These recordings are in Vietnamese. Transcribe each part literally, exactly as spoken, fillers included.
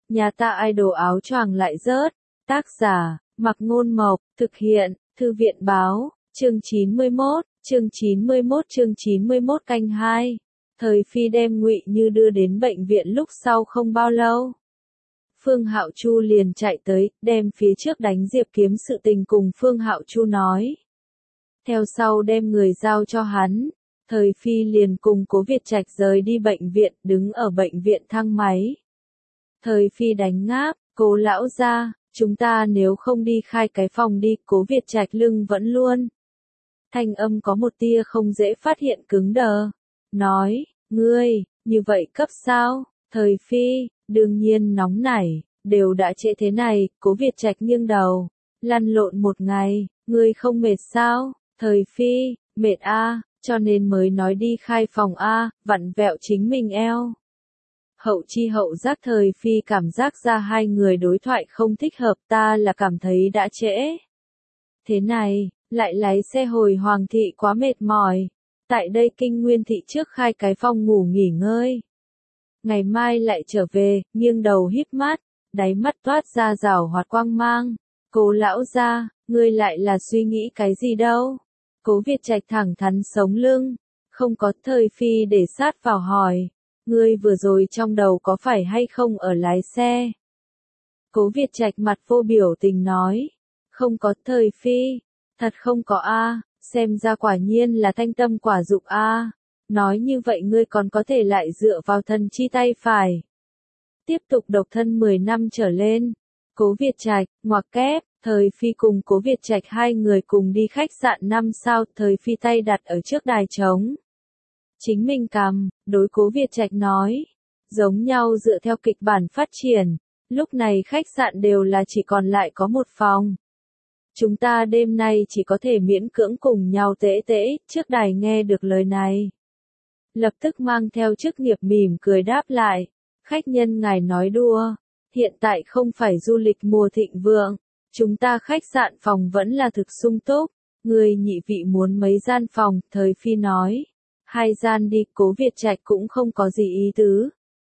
Nhà ta idol áo choàng lại rớt. Tác giả, Mặc Ngôn Mộc, thực hiện, Thư viện Báo, chương chín mươi mốt, chương chín mươi mốt chương chín mươi mốt canh hai. Thời Phi đem Ngụy Như đưa đến bệnh viện lúc sau không bao lâu. Phương Hạo Chu liền chạy tới, đem phía trước đánh Diệp Kiếm sự tình cùng Phương Hạo Chu nói. Theo sau đem người giao cho hắn, Thời Phi liền cùng Cố Việt Trạch rời đi bệnh viện, đứng ở bệnh viện thang máy. Thời Phi đánh ngáp, Cố lão gia, chúng ta nếu không đi khai cái phòng đi, Cố Việt Trạch lưng vẫn luôn. Thanh âm có một tia không dễ phát hiện cứng đờ. Nói, ngươi, như vậy cấp sao? Thời Phi, đương nhiên nóng nảy, đều đã trễ thế này, Cố Việt Trạch nghiêng đầu. Lăn lộn một ngày, ngươi không mệt sao? Thời Phi, mệt a, cho nên mới nói đi khai phòng a, vặn vẹo chính mình eo. Hậu chi hậu giác Thời Phi cảm giác ra hai người đối thoại không thích hợp, ta là cảm thấy đã trễ. Thế này, lại lái xe hồi Hoàng thị quá mệt mỏi. Tại đây Kinh Nguyên thị trước khai cái phòng ngủ nghỉ ngơi. Ngày mai lại trở về, nghiêng đầu híp mắt, đáy mắt toát ra rảo hoạt quang mang. Cố lão gia, ngươi lại là suy nghĩ cái gì đâu? Cố Việt Trạch thẳng thắn sống lưng, không có. Thời Phi để sát vào hỏi, ngươi vừa rồi trong đầu có phải hay không ở lái xe? Cố Việt Trạch mặt vô biểu tình nói, không có. Thời Phi, thật không có a, xem ra quả nhiên là thanh tâm quả dục a. Nói như vậy ngươi còn có thể lại dựa vào thần chi tay phải. Tiếp tục độc thân mười năm trở lên. Cố Việt Trạch, ngoặc kép, Thời Phi cùng Cố Việt Trạch hai người cùng đi khách sạn năm sao, Thời Phi tay đặt ở trước đài trống. Chính mình cầm, đối Cố Việt Trạch nói, giống nhau dựa theo kịch bản phát triển, lúc này khách sạn đều là chỉ còn lại có một phòng. Chúng ta đêm nay chỉ có thể miễn cưỡng cùng nhau tễ tễ, trước đài nghe được lời này. Lập tức mang theo chức nghiệp mỉm cười đáp lại, khách nhân ngài nói đùa, hiện tại không phải du lịch mùa thịnh vượng, chúng ta khách sạn phòng vẫn là thực sung túc, người nhị vị muốn mấy gian phòng, Thời Phi nói, hai gian đi. Cố Việt Trạch cũng không có gì ý tứ,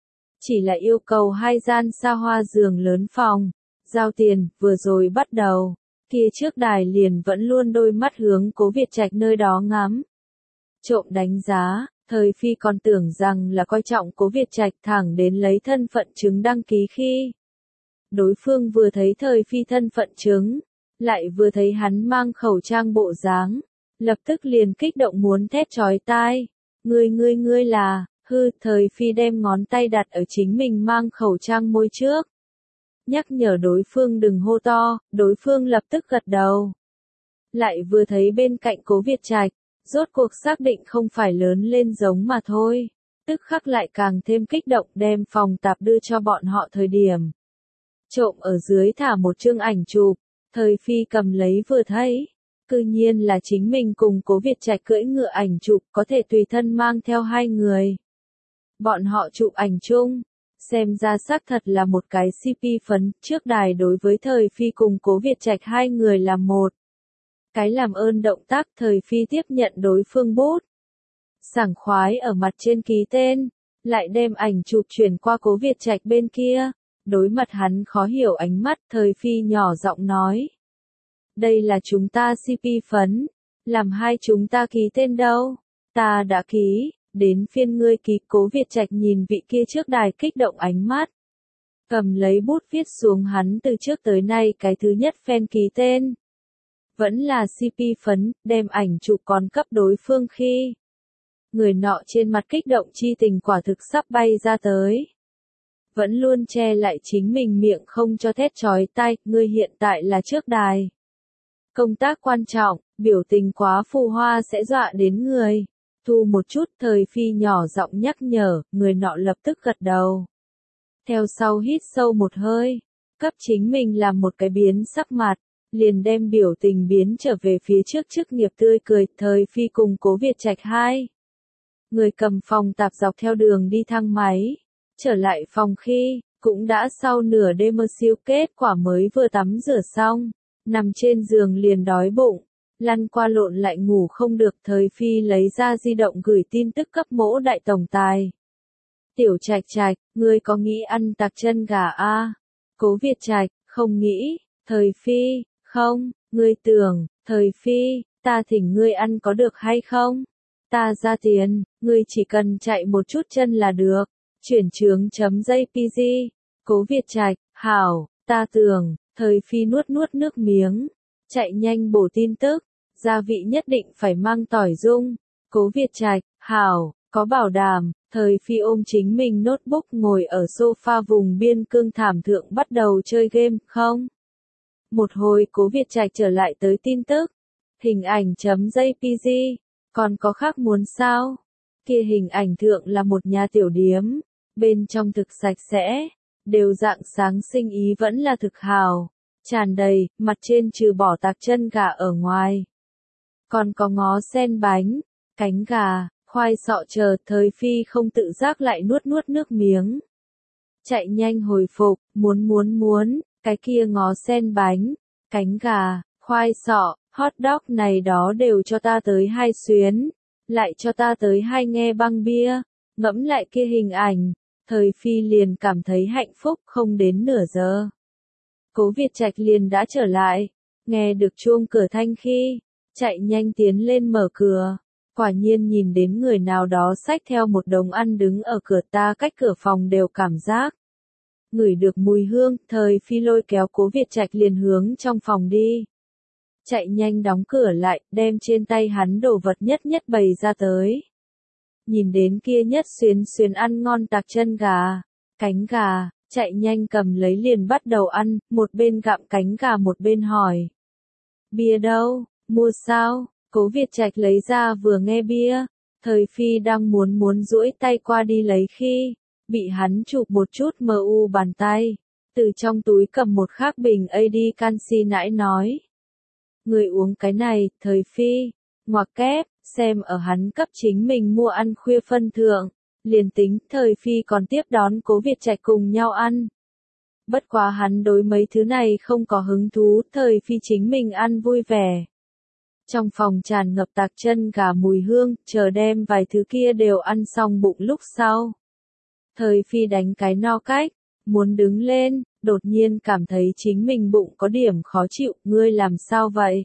chỉ là yêu cầu hai gian xa hoa giường lớn phòng, giao tiền, vừa rồi bắt đầu, kia trước đài liền vẫn luôn đôi mắt hướng Cố Việt Trạch nơi đó ngắm. Trộm đánh giá. Thời Phi còn tưởng rằng là coi trọng Cố Việt Trạch, thẳng đến lấy thân phận chứng đăng ký khi. Đối phương vừa thấy Thời Phi thân phận chứng, lại vừa thấy hắn mang khẩu trang bộ dáng, lập tức liền kích động muốn thét chói tai. Ngươi ngươi ngươi là, hư. Thời Phi đem ngón tay đặt ở chính mình mang khẩu trang môi trước. Nhắc nhở đối phương đừng hô to, đối phương lập tức gật đầu. Lại vừa thấy bên cạnh Cố Việt Trạch, rốt cuộc xác định không phải lớn lên giống mà thôi, tức khắc lại càng thêm kích động, đem phòng tạp đưa cho bọn họ thời điểm. Trộm ở dưới thả một chương ảnh chụp, Thời Phi cầm lấy vừa thấy, cư nhiên là chính mình cùng Cố Việt Trạch cưỡi ngựa ảnh chụp, có thể tùy thân mang theo hai người. Bọn họ chụp ảnh chung, xem ra xác thật là một cái xê pê phấn, trước đài đối với Thời Phi cùng Cố Việt Trạch hai người là một. Cái làm ơn động tác, Thời Phi tiếp nhận đối phương bút. Sảng khoái ở mặt trên ký tên, lại đem ảnh chụp chuyển qua Cố Việt Trạch bên kia. Đối mặt hắn khó hiểu ánh mắt, Thời Phi nhỏ giọng nói. Đây là chúng ta xê pê phấn, làm hai chúng ta ký tên đâu? Ta đã ký, đến phiên ngươi ký. Cố Việt Trạch nhìn vị kia trước đài kích động ánh mắt. Cầm lấy bút viết xuống hắn từ trước tới nay cái thứ nhất fan ký tên. Vẫn là xê pê phấn, đem ảnh chụp còn cấp đối phương khi. Người nọ trên mặt kích động chi tình quả thực sắp bay ra tới. Vẫn luôn che lại chính mình miệng không cho thét chói tai, ngươi hiện tại là trước đài. Công tác quan trọng, biểu tình quá phù hoa sẽ dọa đến người. Thu một chút. Thời Phi nhỏ giọng nhắc nhở, người nọ lập tức gật đầu. Theo sau hít sâu một hơi, cấp chính mình làm một cái biến sắc mặt. Liền đem biểu tình biến trở về phía trước, chức nghiệp tươi cười. Thời Phi cùng Cố Việt Trạch hai người cầm phòng tạp dọc theo đường đi thang máy, trở lại phòng khi, cũng đã sau nửa đêm mơ siêu, kết quả mới vừa tắm rửa xong, nằm trên giường liền đói bụng, lăn qua lộn lại ngủ không được. Thời Phi lấy ra di động gửi tin tức cấp Mỗ đại tổng tài. Tiểu Trạch Trạch, ngươi có nghĩ ăn tạc chân gà a? Cố Việt Trạch, không nghĩ. Thời Phi, không, ngươi tưởng, Thời Phi, ta thỉnh ngươi ăn có được hay không? Ta ra tiền, ngươi chỉ cần chạy một chút chân là được. Chuyển chướng chấm jpg. Cố Việt Trạch, hảo, ta tưởng. Thời Phi nuốt nuốt nước miếng, chạy nhanh bổ tin tức, gia vị nhất định phải mang tỏi dung. Cố Việt Trạch, hảo, có bảo đảm. Thời Phi ôm chính mình notebook ngồi ở sofa vùng biên cương thảm thượng bắt đầu chơi game, không? Một hồi Cố Việt Trạch trở lại tới tin tức, hình ảnh chấm jpg, còn có khác muốn sao? Kia hình ảnh thượng là một nhà tiểu điếm, bên trong thực sạch sẽ, đều dạng sáng sinh ý vẫn là thực hào, tràn đầy, mặt trên trừ bỏ tạc chân gà ở ngoài. Còn có ngó sen bánh, cánh gà, khoai sọ chờ. Thời Phi không tự giác lại nuốt nuốt nước miếng. Chạy nhanh hồi phục, muốn muốn muốn, cái kia ngó sen bánh, cánh gà, khoai sọ, hot dog này đó đều cho ta tới hai xuyến, lại cho ta tới hai nghe băng bia. Ngẫm lại kia hình ảnh, Thời Phi liền cảm thấy hạnh phúc. Không đến nửa giờ, Cố Việt Trạch liền đã trở lại, nghe được chuông cửa thanh khi, chạy nhanh tiến lên mở cửa. Quả nhiên nhìn đến người nào đó xách theo một đống ăn đứng ở cửa, ta cách cửa phòng đều cảm giác ngửi được mùi hương. Thời Phi lôi kéo Cố Việt Trạch liền hướng trong phòng đi. Chạy nhanh đóng cửa lại, đem trên tay hắn đồ vật nhất nhất bày ra tới. Nhìn đến kia nhất xuyến xuyến ăn ngon tạc chân gà, cánh gà, chạy nhanh cầm lấy liền bắt đầu ăn, một bên gặm cánh gà một bên hỏi. Bia đâu, mua sao? Cố Việt Trạch lấy ra vừa nghe bia, Thời Phi đang muốn muốn duỗi tay qua đi lấy khi, bị hắn chụp một chút mờ u bàn tay, từ trong túi cầm một khác bình a đê canxi nãi nói. Người uống cái này. Thời Phi, ngoặc kép, xem ở hắn cấp chính mình mua ăn khuya phân thượng, liền tính. Thời Phi còn tiếp đón Cố Việt Trạch cùng nhau ăn. Bất quá hắn đối mấy thứ này không có hứng thú, Thời Phi chính mình ăn vui vẻ. Trong phòng tràn ngập tạc chân gà mùi hương, chờ đem vài thứ kia đều ăn xong bụng lúc sau. Thời Phi đánh cái no cách, muốn đứng lên, đột nhiên cảm thấy chính mình bụng có điểm khó chịu. Ngươi làm sao vậy?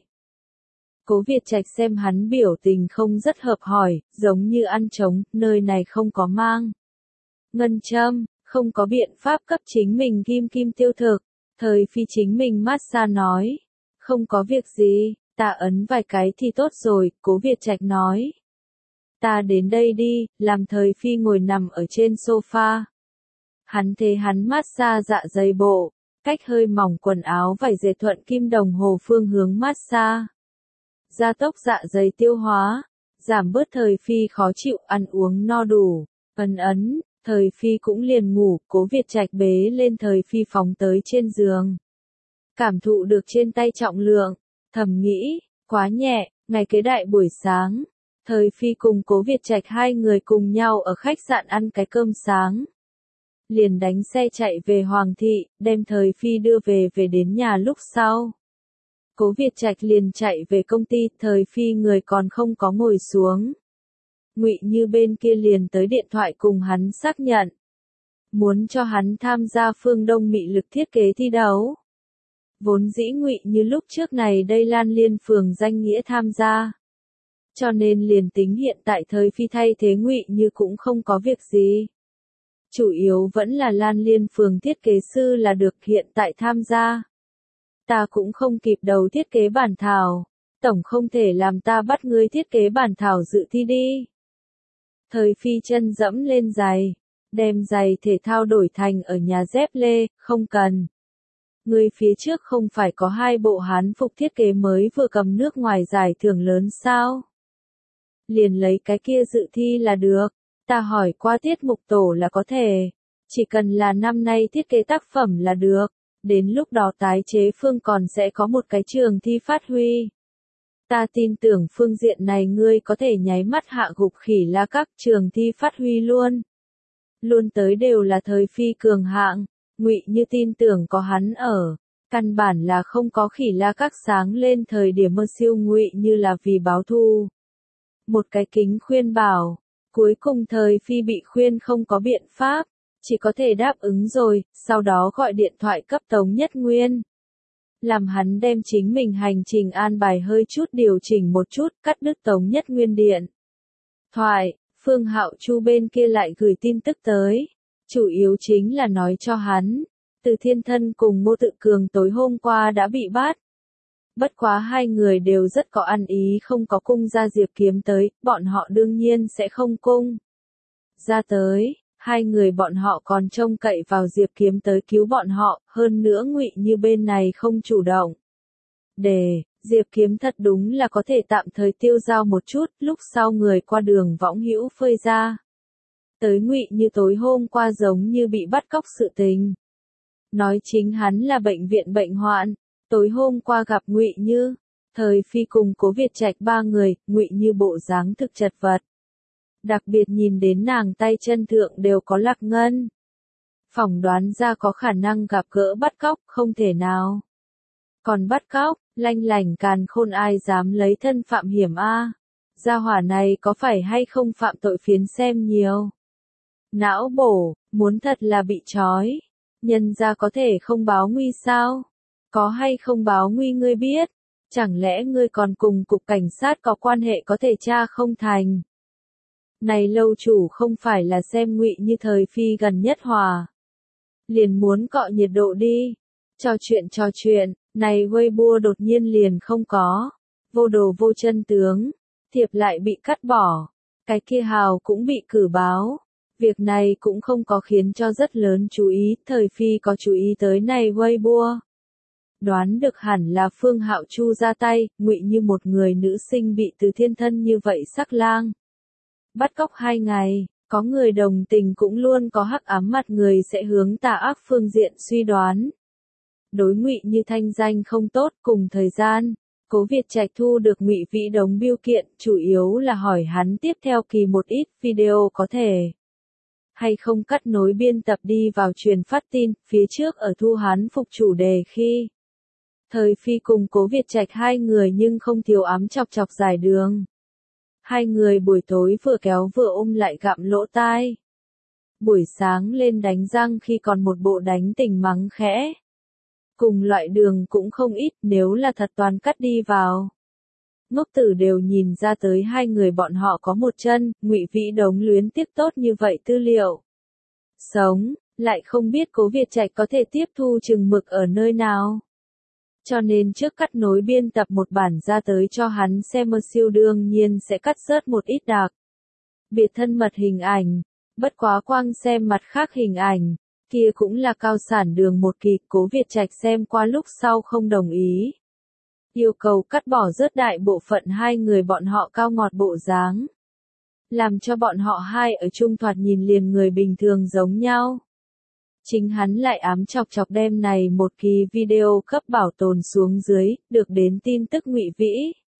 Cố Việt Trạch xem hắn biểu tình không rất hợp hỏi, giống như ăn trống, nơi này không có mang ngân châm, không có biện pháp cấp chính mình kim kim tiêu thực. Thời Phi chính mình massage nói, không có việc gì, ta ấn vài cái thì tốt rồi. Cố Việt Trạch nói, ta đến đây đi, làm Thời Phi ngồi nằm ở trên sofa. Hắn thế hắn massage dạ dày bộ, cách hơi mỏng quần áo vải dệt thuận kim đồng hồ phương hướng massage. Gia tốc dạ dày tiêu hóa, giảm bớt Thời Phi khó chịu, ăn uống no đủ, ấn ấn, Thời Phi cũng liền ngủ. Cố Việt Trạch bế lên Thời Phi phóng tới trên giường. Cảm thụ được trên tay trọng lượng, thầm nghĩ, quá nhẹ. Ngày kế đại buổi sáng, Thời Phi cùng Cố Việt Trạch hai người cùng nhau ở khách sạn ăn cái cơm sáng. Liền đánh xe chạy về Hoàng thị, đem Thời Phi đưa về về đến nhà lúc sau. Cố Việt Trạch liền chạy về công ty, Thời Phi người còn không có ngồi xuống. Ngụy Như bên kia liền tới điện thoại cùng hắn xác nhận. Muốn cho hắn tham gia Phương Đông mị lực thiết kế thi đấu. Vốn dĩ Ngụy Như lúc trước này đây Lan Liên phường danh nghĩa tham gia. Cho nên liền tính hiện tại Thời Phi thay thế Ngụy Như cũng không có việc gì. Chủ yếu vẫn là Lan Liên phường thiết kế sư là được hiện tại tham gia. Ta cũng không kịp đầu thiết kế bản thảo, tổng không thể làm ta bắt ngươi thiết kế bản thảo dự thi đi. Thời Phi chân dẫm lên giày, đem giày thể thao đổi thành ở nhà dép lê, không cần. Ngươi phía trước không phải có hai bộ hán phục thiết kế mới vừa cầm nước ngoài giải thưởng lớn sao? Liền lấy cái kia dự thi là được, ta hỏi qua tiết mục tổ là có thể, chỉ cần là năm nay thiết kế tác phẩm là được. Đến lúc đó tái chế phương còn sẽ có một cái trường thi phát huy. Ta tin tưởng phương diện này ngươi có thể nháy mắt hạ gục Khỉ La các trường thi phát huy luôn. Luôn tới đều là Thời Phi cường hạng, Ngụy Như tin tưởng có hắn ở. Căn bản là không có Khỉ La các sáng lên thời điểm mơ siêu. Ngụy Như là vì báo thù. Một cái kính khuyên bảo, Cuối cùng thời Phi bị khuyên không có biện pháp, chỉ có thể đáp ứng rồi, sau đó gọi điện thoại cấp Tống Nhất Nguyên. Làm hắn đem chính mình hành trình an bài hơi chút điều chỉnh một chút, cắt đứt Tống Nhất Nguyên điện thoại. Phương Hạo Chu bên kia lại gửi tin tức tới, chủ yếu chính là nói cho hắn, Từ Thiên Thân cùng Ngô Tự Cường tối hôm qua đã bị bắt. Bất quá hai người đều rất có ăn ý, không có cung ra Diệp Kiếm tới, bọn họ đương nhiên sẽ không cung ra tới. Hai người bọn họ còn trông cậy vào Diệp Kiếm tới cứu bọn họ, hơn nữa Ngụy Như bên này không chủ động. Để, Diệp Kiếm thật đúng là có thể tạm thời tiêu dao một chút, lúc sau người qua đường võng hữu phơi ra. Tới Ngụy Như tối hôm qua giống như bị bắt cóc sự tình. Nói chính hắn là bệnh viện bệnh hoạn, tối hôm qua gặp Ngụy Như, thời Phi cùng Cố Việt Trạch ba người, Ngụy Như bộ dáng thực chật vật. Đặc biệt nhìn đến nàng tay chân thượng đều có lạc ngân. Phỏng đoán ra có khả năng gặp gỡ bắt cóc, không thể nào. Còn bắt cóc, lanh lảnh càn khôn ai dám lấy thân phạm hiểm a? Gia hỏa này có phải hay không phạm tội phiến xem nhiều. Não bổ, muốn thật là bị trói. Nhân ra có thể không báo nguy sao? Có hay không báo nguy ngươi biết? Chẳng lẽ ngươi còn cùng cục cảnh sát có quan hệ có thể tra không thành? Này lâu chủ không phải là xem Ngụy Như thời Phi gần nhất hòa. Liền muốn cọ nhiệt độ đi. Trò chuyện trò chuyện, này Weibo đột nhiên liền không có. Vô đồ vô chân tướng. Thiệp lại bị cắt bỏ. Cái kia hào cũng bị cử báo. Việc này cũng không có khiến cho rất lớn chú ý, thời Phi có chú ý tới này Weibo. Đoán được hẳn là Phương Hạo Chu ra tay, Ngụy Như một người nữ sinh bị Từ Thiên Thân như vậy sắc lang. Bắt cóc hai ngày, có người đồng tình cũng luôn có hắc ám mặt người sẽ hướng tà ác phương diện suy đoán. Đối Ngụy Như thanh danh không tốt, cùng thời gian, Cố Việt Trạch thu được Ngụy Vĩ Đống biêu kiện, chủ yếu là hỏi hắn tiếp theo kỳ một ít video có thể hay không cắt nối biên tập đi vào truyền phát tin, phía trước ở thu hắn phục chủ đề khi. Thời Phi cùng Cố Việt Trạch hai người nhưng không thiếu ám chọc chọc dài đường. Hai người buổi tối vừa kéo vừa ôm lại gặm lỗ tai. Buổi sáng lên đánh răng khi còn một bộ đánh tình mắng khẽ. Cùng loại đường cũng không ít, nếu là thật toàn cắt đi vào. Ngốc tử đều nhìn ra tới hai người bọn họ có một chân, Ngụy Vĩ Đống luyến tiếc tốt như vậy tư liệu. Sống, lại không biết Cố Việt Trạch có thể tiếp thu chừng mực ở nơi nào. Cho nên trước cắt nối biên tập một bản ra tới cho hắn xem, mơ siêu đương nhiên sẽ cắt rớt một ít đặc biệt thân mật hình ảnh. Bất quá quang xem mặt khác hình ảnh, kia cũng là cao sản đường một kỳ, Cố Việt Trạch xem qua lúc sau không đồng ý. Yêu cầu cắt bỏ rớt đại bộ phận hai người bọn họ cao ngọt bộ dáng. Làm cho bọn họ hai ở chung thoạt nhìn liền người bình thường giống nhau. Chính hắn lại ám chọc chọc đem này một kỳ video cấp bảo tồn xuống dưới, được đến tin tức Ngụy Vĩ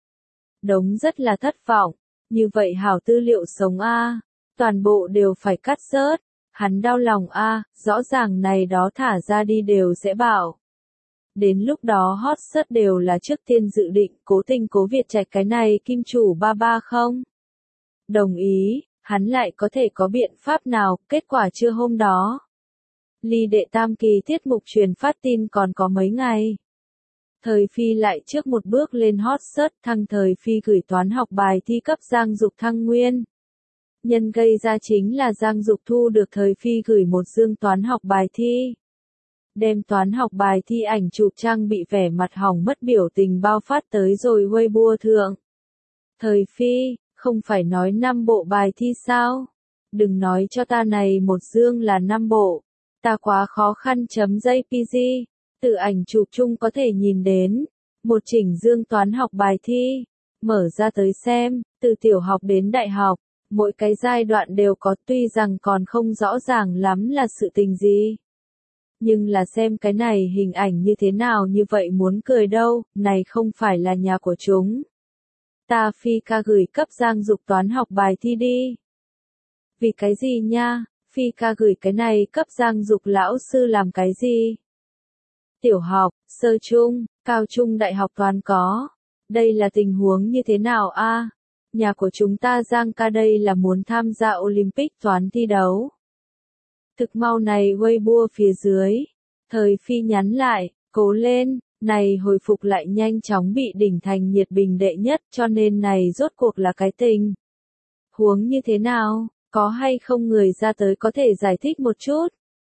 Đống rất là thất vọng, như vậy hảo tư liệu sống a, toàn bộ đều phải cắt rớt, hắn đau lòng a, rõ ràng này đó thả ra đi đều sẽ bảo. Đến lúc đó hot search đều là trước tiên dự định, cố tình Cố Việt Trạch cái này kim chủ ba ba không? Đồng ý, hắn lại có thể có biện pháp nào, kết quả chưa hôm đó. Ly đệ tam kỳ tiết mục truyền phát tin còn có mấy ngày. Thời Phi lại trước một bước lên hot search, thăng Thời Phi gửi toán học bài thi cấp Giang Dục Thăng Nguyên. Nhân gây ra chính là Giang Dục thu được Thời Phi gửi một dương toán học bài thi. Đem toán học bài thi ảnh chụp trang bị vẻ mặt hỏng mất biểu tình bao phát tới rồi Weibo thượng. Thời Phi, không phải nói năm bộ bài thi sao? Đừng nói cho ta này một dương là năm bộ. Ta quá khó khăn chấm jpg, từ ảnh chụp chung có thể nhìn đến, một chỉnh dương toán học bài thi, mở ra tới xem, từ tiểu học đến đại học, mỗi cái giai đoạn đều có, tuy rằng còn không rõ ràng lắm là sự tình gì. Nhưng là xem cái này hình ảnh như thế nào như vậy muốn cười đâu, này không phải là nhà của chúng. Ta Phi ca gửi cấp Giang Dục toán học bài thi đi. Vì cái gì nha? Phi ca gửi cái này cấp Giang Dục lão sư làm cái gì? Tiểu học, sơ trung, cao trung đại học toán có. Đây là tình huống như thế nào a? Nhà của chúng ta Giang ca đây là muốn tham gia Olympic toán thi đấu. Thực mau này Weibo phía dưới. Thời Phi nhắn lại, cố lên, này hồi phục lại nhanh chóng bị đỉnh thành nhiệt bình đệ nhất cho nên này rốt cuộc là cái tình. Huống như thế nào, có hay không người ra tới có thể giải thích một chút?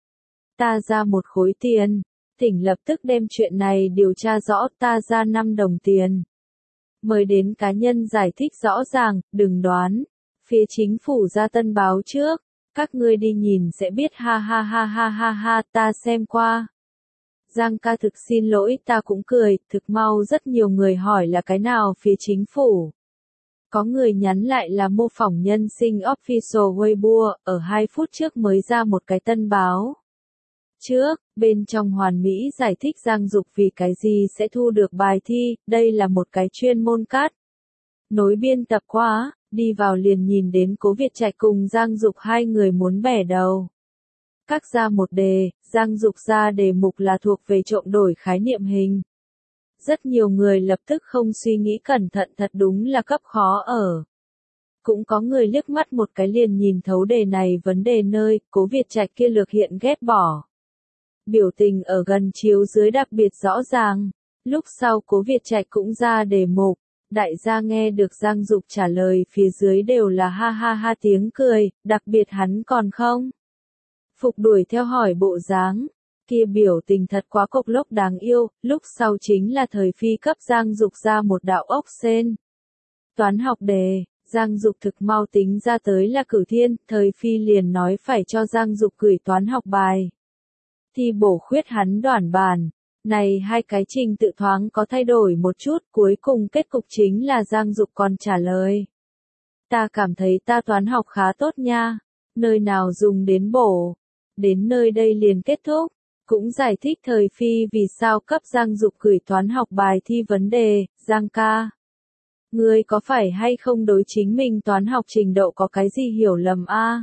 Ta ra một khối tiền, tỉnh lập tức đem chuyện này điều tra rõ, ta ra năm đồng tiền. Mời đến cá nhân giải thích rõ ràng, đừng đoán. Phía chính phủ ra tân báo trước, các ngươi đi nhìn sẽ biết ha ha ha ha ha ha, ta xem qua. Giang ca thực xin lỗi, ta cũng cười, thực mau rất nhiều người hỏi là cái nào phía chính phủ. Có người nhắn lại là mô phỏng nhân sinh official Weibo, ở hai phút trước mới ra một cái tân báo. Trước, bên trong hoàn mỹ giải thích Giang Dục vì cái gì sẽ thu được bài thi, đây là một cái chuyên môn cắt. Nối biên tập quá, đi vào liền nhìn đến Cố Việt Trạch cùng Giang Dục hai người muốn bẻ đầu. Cắt ra một đề, Giang Dục ra đề mục là thuộc về trộm đổi khái niệm hình. Rất nhiều người lập tức không suy nghĩ cẩn thận, thật đúng là cấp khó ở. Cũng có người liếc mắt một cái liền nhìn thấu đề này vấn đề nơi, Cố Việt Trạch kia lược hiện ghét bỏ. Biểu tình ở gần chiếu dưới đặc biệt rõ ràng. Lúc sau Cố Việt Trạch cũng ra đề mục, đại gia nghe được Giang Dục trả lời phía dưới đều là ha ha ha tiếng cười, đặc biệt hắn còn không. Phục đuổi theo hỏi bộ dáng, kia biểu tình thật quá cộc lốc đáng yêu, lúc sau chính là Thời Phi cấp Giang Dục ra một đạo ốc sên. Toán học đề, Giang Dục thực mau tính ra tới là cửu thiên, Thời Phi liền nói phải cho Giang Dục gửi toán học bài. Thi bổ khuyết hắn đoản bàn. Này hai cái trình tự thoáng có thay đổi một chút, cuối cùng kết cục chính là Giang Dục còn trả lời. Ta cảm thấy ta toán học khá tốt nha, nơi nào dùng đến bổ. Đến nơi đây liền kết thúc, cũng giải thích Thời Phi vì sao cấp Giang Dục gửi toán học bài thi vấn đề, Giang ca. Ngươi có phải hay không đối chính mình toán học trình độ có cái gì hiểu lầm a?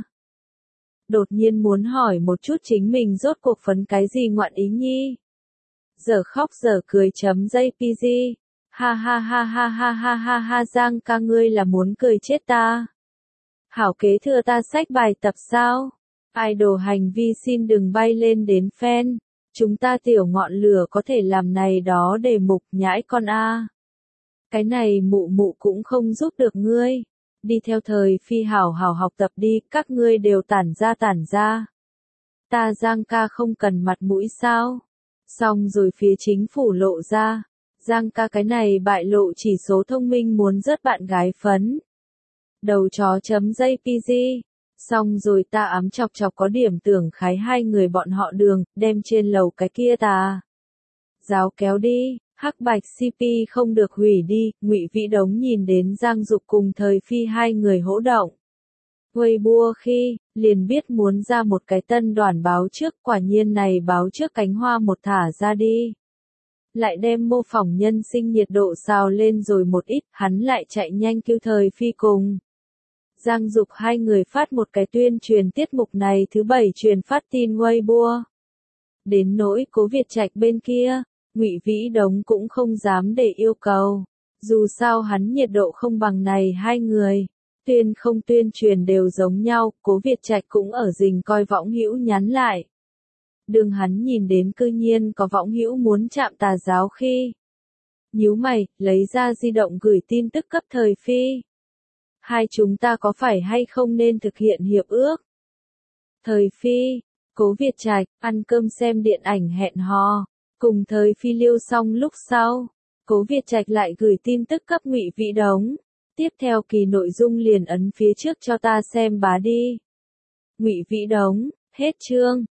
Đột nhiên muốn hỏi một chút chính mình rốt cuộc phấn cái gì ngoạn ý nhi. Giờ khóc giờ cười chấm jpg. Ha ha ha ha ha ha ha ha Giang ca ngươi là muốn cười chết ta. Hảo kế thừa ta sách bài tập sao? Idol hành vi xin đừng bay lên đến fan. Chúng ta tiểu ngọn lửa có thể làm này đó đề mục nhãi con a. Cái này mụ mụ cũng không giúp được ngươi. Đi theo Thời Phi hảo hảo học tập đi, các ngươi đều tản ra tản ra. Ta Giang ca không cần mặt mũi sao? Xong rồi phía chính phủ lộ ra. Giang ca cái này bại lộ chỉ số thông minh muốn rớt bạn gái phấn. Đầu chó chấm jpg. Xong rồi ta ám chọc chọc có điểm tưởng khái hai người bọn họ đường, đem trên lầu cái kia ta. Giáo kéo đi, hắc bạch xê pê không được hủy đi, Ngụy Vĩ Đống nhìn đến Giang Dục cùng Thời Phi hai người hỗ động. Weibo khi, liền biết muốn ra một cái tân đoàn báo trước, quả nhiên này báo trước cánh hoa một thả ra đi. Lại đem mô phỏng nhân sinh nhiệt độ xào lên rồi một ít, hắn lại chạy nhanh kêu Thời Phi cùng. Giang Dục hai người phát một cái tuyên truyền tiết mục này thứ bảy truyền phát tin Weibo. Đến nỗi Cố Việt Trạch bên kia, Ngụy Vĩ Đống cũng không dám để yêu cầu. Dù sao hắn nhiệt độ không bằng này hai người. Tuyên không tuyên truyền đều giống nhau, Cố Việt Trạch cũng ở rình coi võng hữu nhắn lại. Đường hắn nhìn đến cư nhiên có võng hữu muốn chạm tà giáo khi. Nhíu mày, lấy ra di động gửi tin tức cấp Thời Phi. Hai chúng ta có phải hay không nên thực hiện hiệp ước? Thời Phi, Cố Việt Trạch, ăn cơm xem điện ảnh hẹn hò. Cùng Thời Phi lưu xong lúc sau, Cố Việt Trạch lại gửi tin tức cấp Ngụy Vĩ Đống. Tiếp theo kỳ nội dung liền ấn phía trước cho ta xem bá đi. Ngụy Vĩ Đống, hết chương.